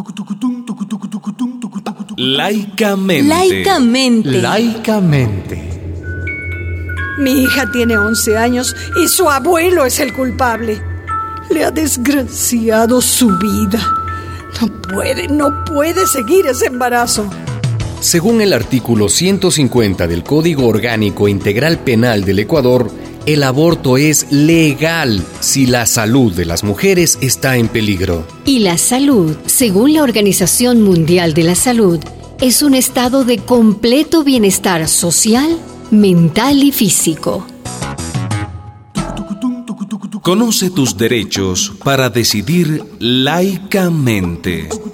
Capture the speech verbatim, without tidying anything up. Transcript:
Laicamente. Laicamente. Laicamente. Mi hija tiene once años y su abuelo es el culpable. Le ha desgraciado su vida. No puede, no puede seguir ese embarazo. Según el artículo ciento cincuenta del Código Orgánico Integral Penal del Ecuador, el aborto es legal si la salud de las mujeres está en peligro. Y la salud, según la Organización Mundial de la Salud, es un estado de completo bienestar social, mental y físico. Conoce tus derechos para decidir laicamente.